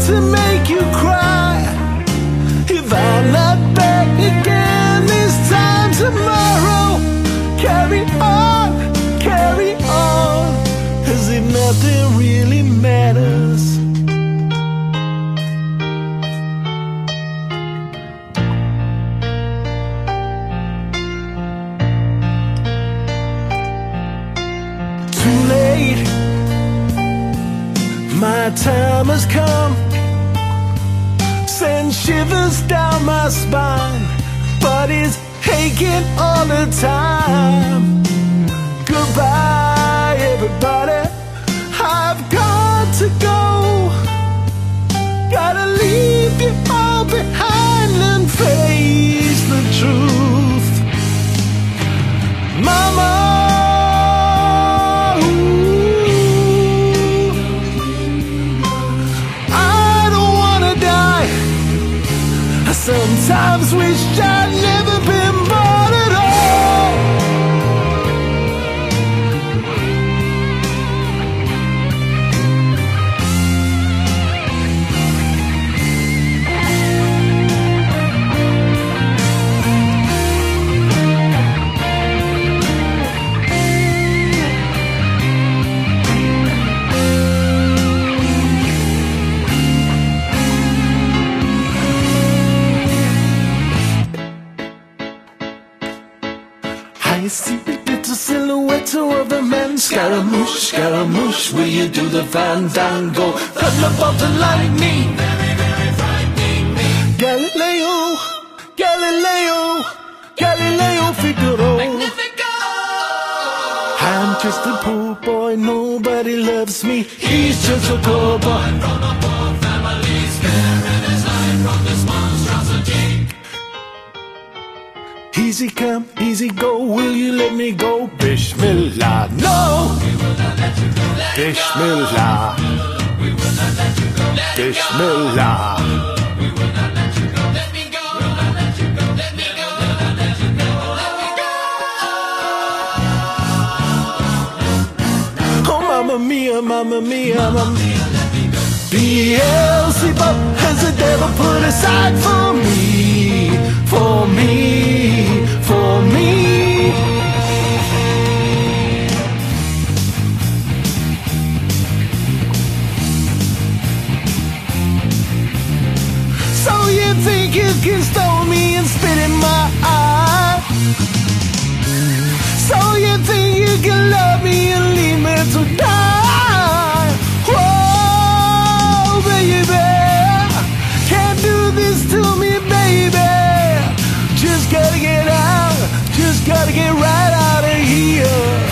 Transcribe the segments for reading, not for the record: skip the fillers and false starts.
to make you cry. If I'm not back again this time tomorrow, carry on, carry on, as if nothing really matters. Too late, my time has come. Send shivers down my spine, body's aching all the time. Goodbye everybody, I've got to go. Gotta leave you all behind and face the truth. Mama, sometimes wish I'd never been born at all. I see the little silhouette of a man. Scaramouche, Scaramouche, will you do the fandango? Thunderbolt and lightning, very, very frightening me. Galileo, Galileo, Galileo Figaro. Magnifico! I'm just a poor boy, nobody loves me. He's just a poor boy from a poor family, sparing his life from this monstrosity. Easy come, easy go, will you let me go? Bismillah, no! We will not let you go. Bismillah. We will not let you go. Bismillah. We will not let you go. Let me go. We will not let you go. Let me go. We will not let you go. Let me go. Oh, mamma mia, mamma mia, mamma mia, let me go. Beelzebub has the devil put aside for me, for me, for me. So you think you can stone me and spit in my eye? So you think you can love me and leave me to die? Whoa, baby, can't do this to me, baby. Just gotta get out, just gotta get right out of here.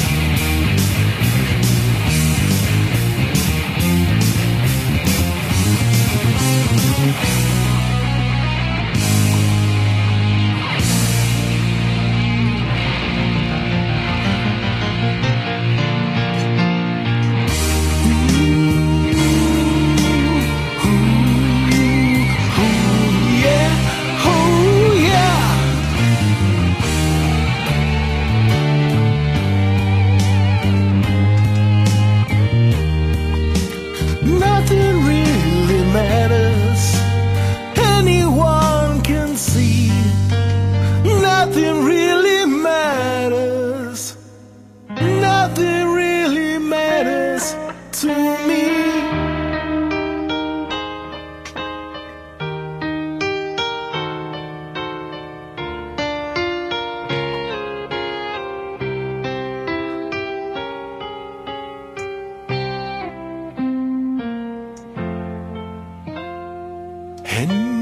Nothing really matters, anyone can see. Nothing really matters, nothing really matters to me. And